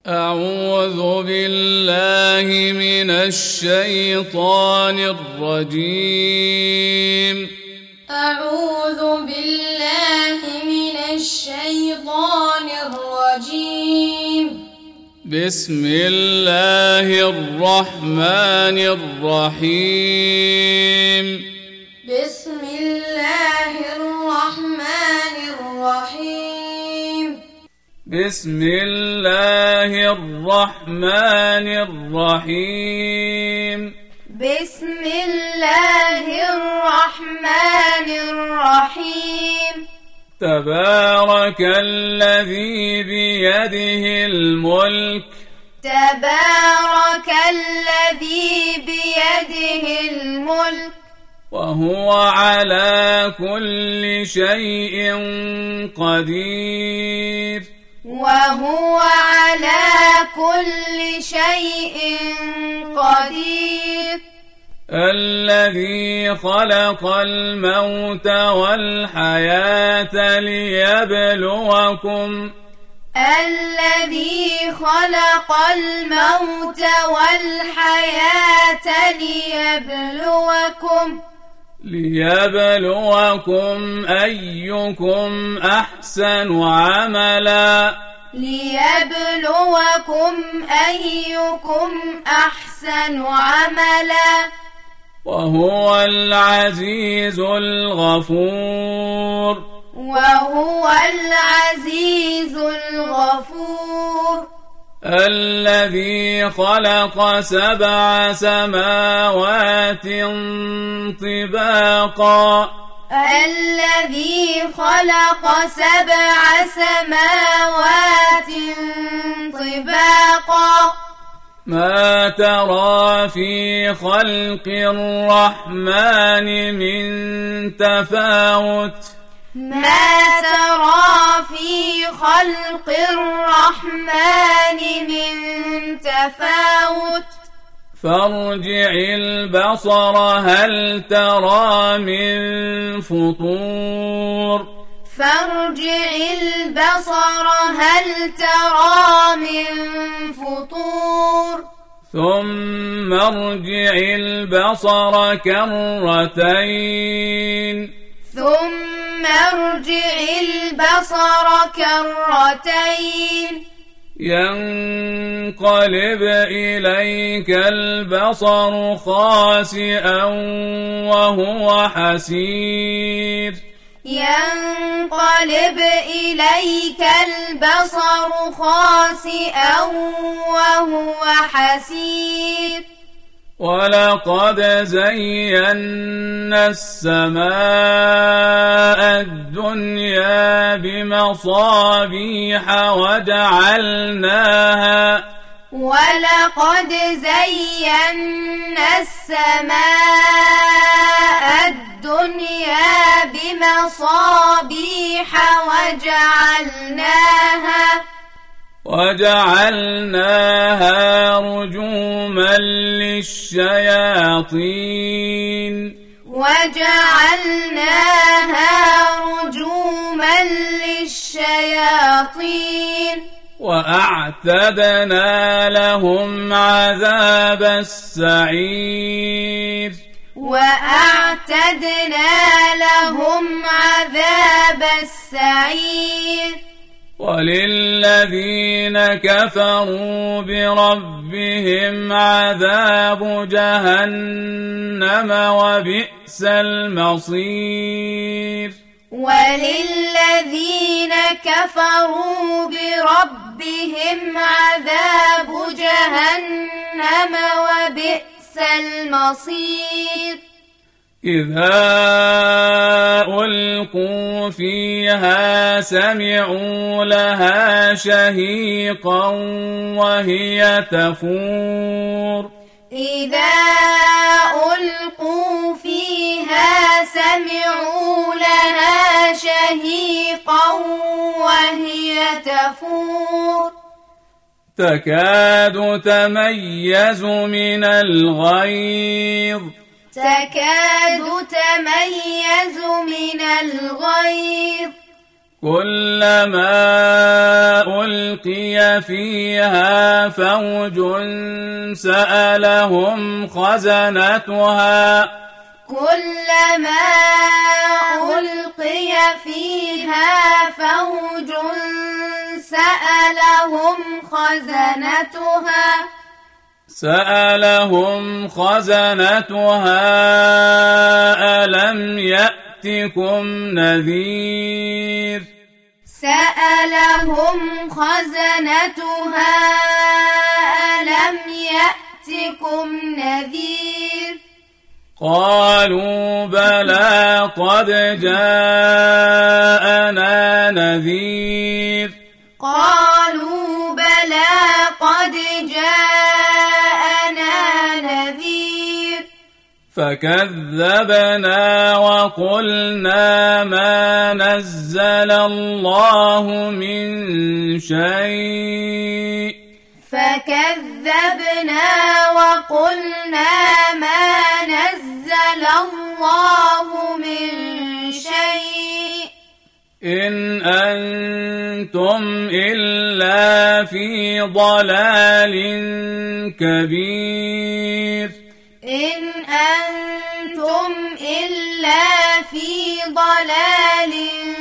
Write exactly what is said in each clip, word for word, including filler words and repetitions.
أعوذ بالله من الشيطان الرجيم أعوذ بالله من الشيطان الرجيم بسم الله الرحمن الرحيم بسم الله الرحمن الرحيم بسم الله الرحمن الرحيم بسم الله الرحمن الرحيم تبارك الذي بيده الملك تبارك الذي بيده الملك وهو على كل شيء قدير وهو على كل شيء قدير الذي خلق الموت والحياة ليبلوكم الذي خلق الموت والحياة ليبلوكم ليبلوكم أيكم أحسن عملا ليبلوكم أيكم أحسن عملا وهو العزيز الغفور وهو العزيز الغفور الذي خلق سبع سماوات طباقا الذي خلق سبع سماوات طباقا ما ترى في خلق الرحمن من تفاوت ما ترى في خلق الرحمن من تفاوت فارجع البصر هل ترى من فطور فارجع البصر هل ترى من فطور ثم ارجع البصر كرتين ثم ارجع البصر كرتين ينقلب إليك البصر خاسئا وهو حسير ينقلب إليك البصر خاسئا وهو حسير ولقد زينا السماء الدنيا بمصابيح وجعلناها ولقد زينا السماء الدنيا بمصابيح وجعلناها وجعلناها رجوما للشياطين وجعلناها رجوما للشياطين وأعتدنا لهم عذاب السعير وأعتدنا لهم عذاب السعير وللذين كفروا بربهم عذاب جهنم وبئس المصير وللذين كفروا بربهم عذاب جهنم وبئس المصير إذا ألقوا فيها سمعوا لها شهيقا وهي تفور إذا ألقوا فيها سمعوا لها شهيقا وهي تفور تكاد تميز من الغيظ تكاد تميز من الغيظ كلما ألقي فيها فوج سألهم خزنتها كلما ألقي فيها فوج سألهم خزنتها سألهم خزنتها ألم يأتكم نذير سألهم خزنتها ألم يأتكم نذير قالوا بلى قد جاءنا نذير قالوا بلى قد جاءنا نذير فكذبنا وقلنا ما نزل الله من شيء فكذبنا وقلنا ما نزل الله من شيء إن أنتم إلا في ضلال كبير إن أنتم إلا في ضلال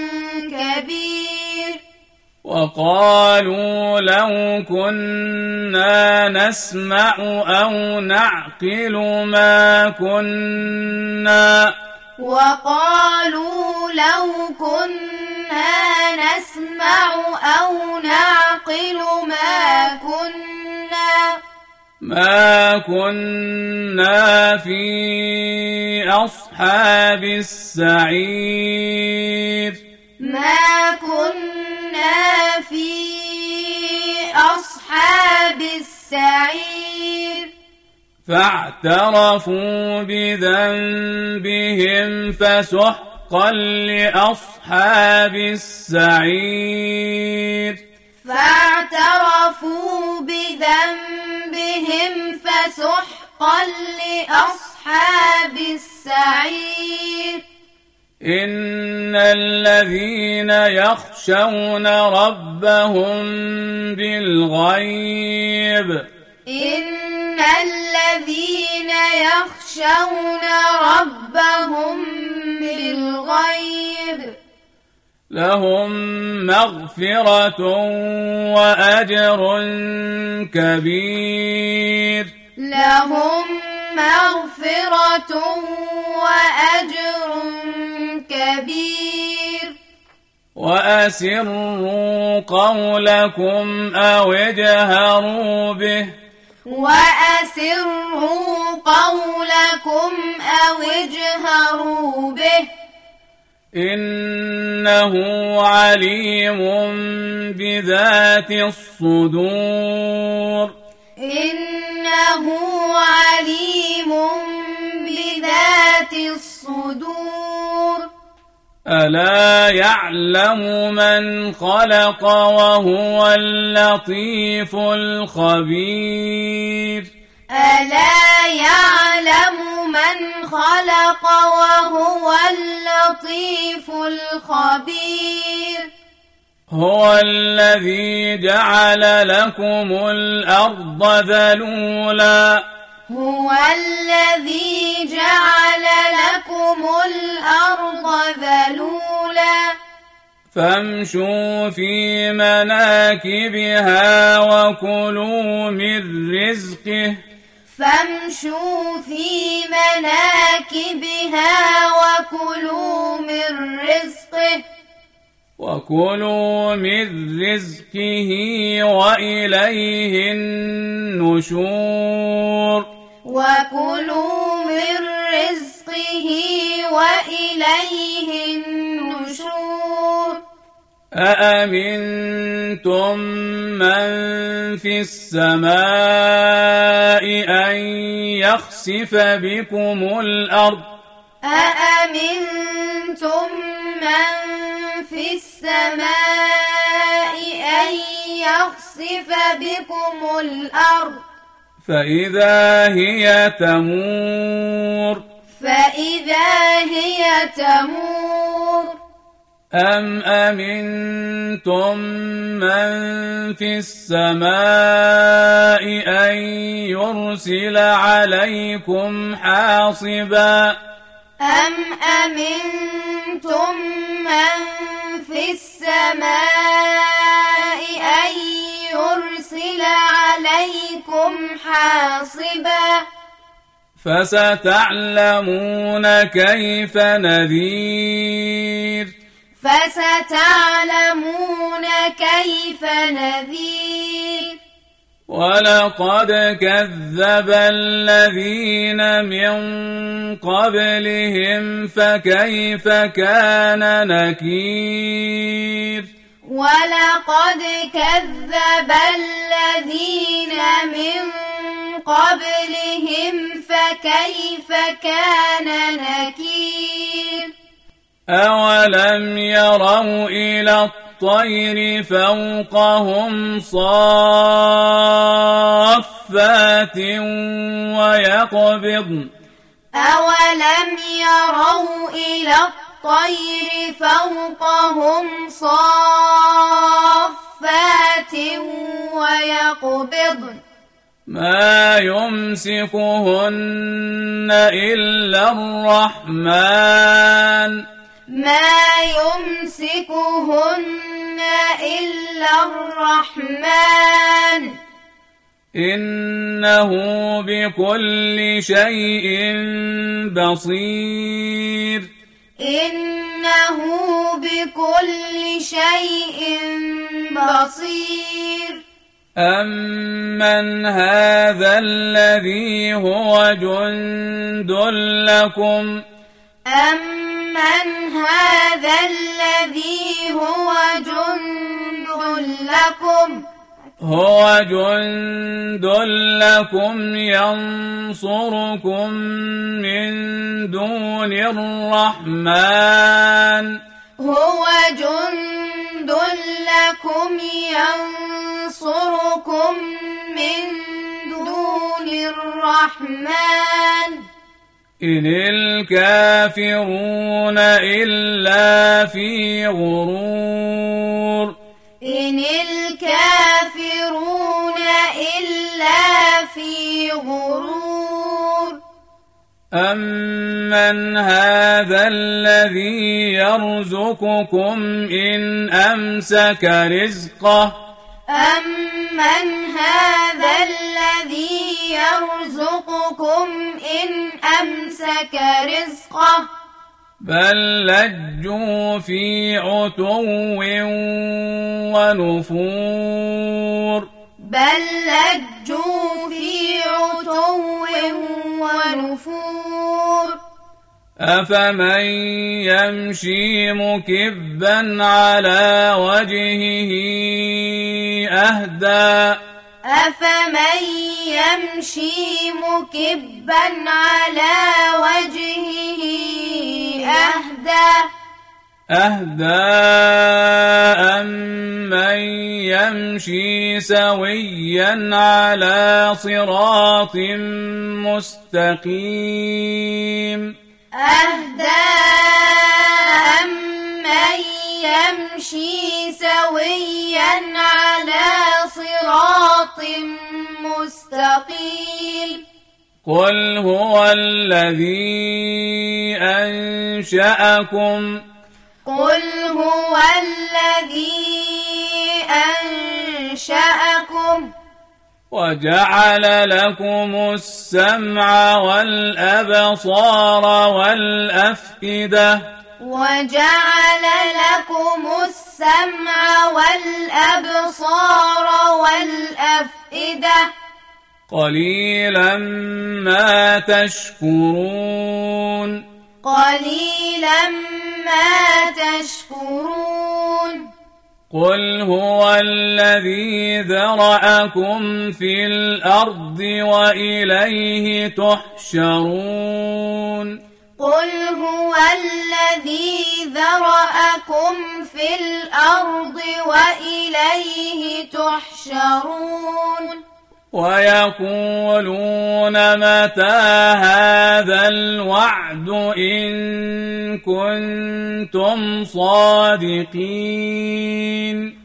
كبير وقالوا لو كنا نسمع أو نعقل ما كنا وقالوا لو كنا نسمع أو نعقل ما كنا ما كنا في أصحاب السعير ما كنا في أصحاب السعير فاعترفوا بذنبهم فسحقا لأصحاب السعير فاعترفوا بذنبهم فسحقا لأصحاب السعير إن الذين يخشون ربهم بالغيب إن الذين يخشون ربهم بالغيب لهم مغفرة وأجر كبير لهم مغفرة وأجر كبير وأسروا قولكم أو اجهروا به وأسروا قولكم أو اجهروا به إنه عليم بذات الصدور إنه عليم بذات الصدور ألا يعلم من خلق وهو اللطيف الخبير ألا يعلم من خلق وهو اللطيف الخبير هو الذي جعل لكم الأرض ذلولا هو الذي جعل لكم الأرض ذلولا فامشوا في مناكبها وكلوا من رزقه فامشوا في مناكبها وكلوا من رزقه وكلوا من رزقه وإليه النشور وكلوا من رزقه وإليه النشور أأمنتم من في السماء أن يخسف بكم الأرض أأمنتم من في السماء أن يخسف بكم الأرض فإذا هي تمور فإذا هي تمور أم أمنتم من في السماء أن يرسل عليكم حاصبا أم أمنتم من في السماء أن يرسل عليكم حاصبا فستعلمون كيف نذير فستعلمون كيف نذير ولقد كذب الذين من قبلهم فكيف كان نكير ولقد كذب الذين من قبلهم فكيف كان نكير أولم يروا إلى الطير فوقهم صافات ويقبضن أولم يروا إلى الطير فوقهم صافات ويقبضن ما يمسكهن إلا الرحمن ما يمسكهن إلا الرحمن إنه بكل شيء بصير إنه بكل شيء بصير أمن هذا الذي هو جند لكم أمن هذا الذي هو جند لكم هو جند لكم ينصركم من دون الرحمن هو جند لكم ينصركم من دون الرحمن إن الكافرون إلا في غرور إن الكافرون إلا في غرور أمن هذا الذي يرزقكم إن أمسك رزقه أمن هذا الذي يرزقكم إن أمسك رزقه بل لجوا في عتو ونفور بل لجوا في عتو ونفور أفمن يمشي مكبا على وجهه أهدى أفمن يمشي مكبا على وجهه أهدى أهدى أمن يمشي سويا على صراط مستقيم أهدى أمن يمشي سويا على صراط مستقيم قل هو الذي أنشأكم قل هو الذي أنشأكم وجعل لكم السمع والأبصار والأفئدة وجعل لكم السمع والأبصار والأفئدة قليلا ما تشكرون قليلا ما تشكرون قل هو الذي ذرأكم في الأرض وإليه تحشرون قل هو الذي ذرأكم في الأرض وإليه تحشرون ويقولون متى هذا الوعد إن كنتم صادقين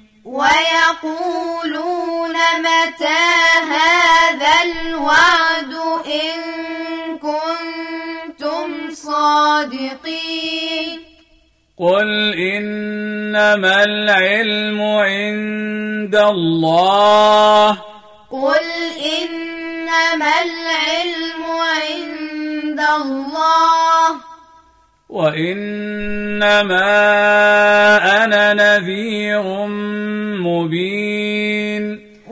ويقولون متى هذا الوعد إن كنتم صادقين قل إنما العلم عند الله قل إنما العلم عند الله وإنما أنا نذير مبين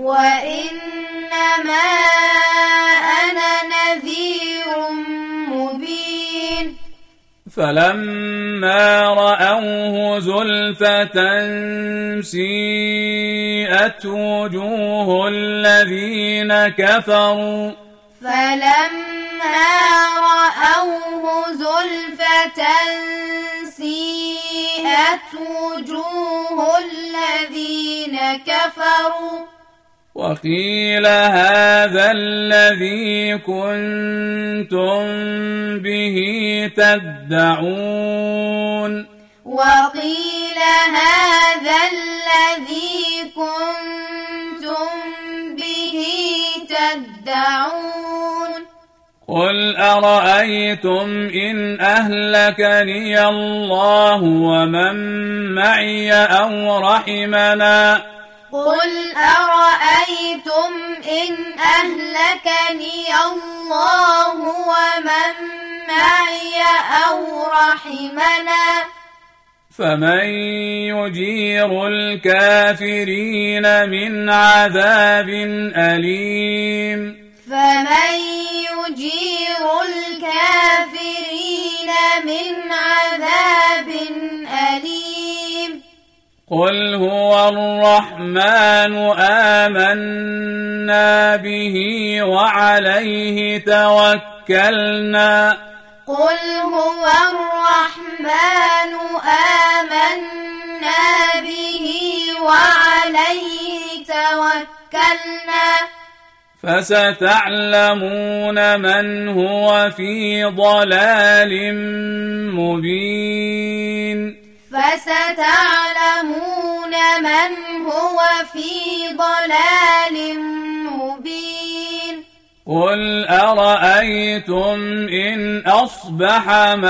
وإنما أنا نذير مبين فلما رأوه زلفة سيئت وجوه الذين كفروا فلما رأوه زلفة سيئت وجوه الذين كفروا وقيل هذا الذي كنتم به تدعون وقيل هذا الذي كنتم به تدعون قل أرأيتم إن أهلكني الله ومن معي أو رحمنا قل أرأيتم إن أهلكني الله ومن معي أو رحمنا فمن يجير الكافرين من عذاب أليم فمن يجير الكافرين من عذاب أليم قل هو الرحمن آمنا به وعليه توكلنا قل هو الرحمن آمنا به وعليه توكلنا فستعلمون من هو في ضلال مبين فستعلمون من هو في ضلال مبين قل أرأيتم إن أصبح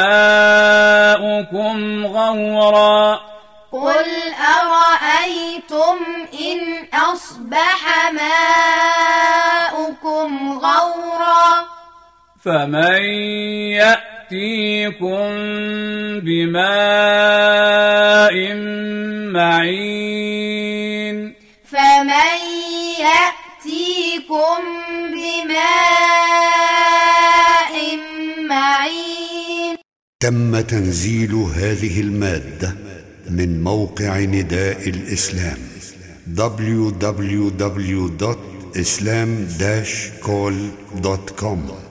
ماؤكم غورا قل أرأيتم إن أصبح ماؤكم غورا فمن يأتيكم بماء معين فمن يأتيكم بماء معين. تم تنزيل هذه المادة من موقع نداء الإسلام دبليو دبليو دبليو دوت إسلام داش كول دوت كوم.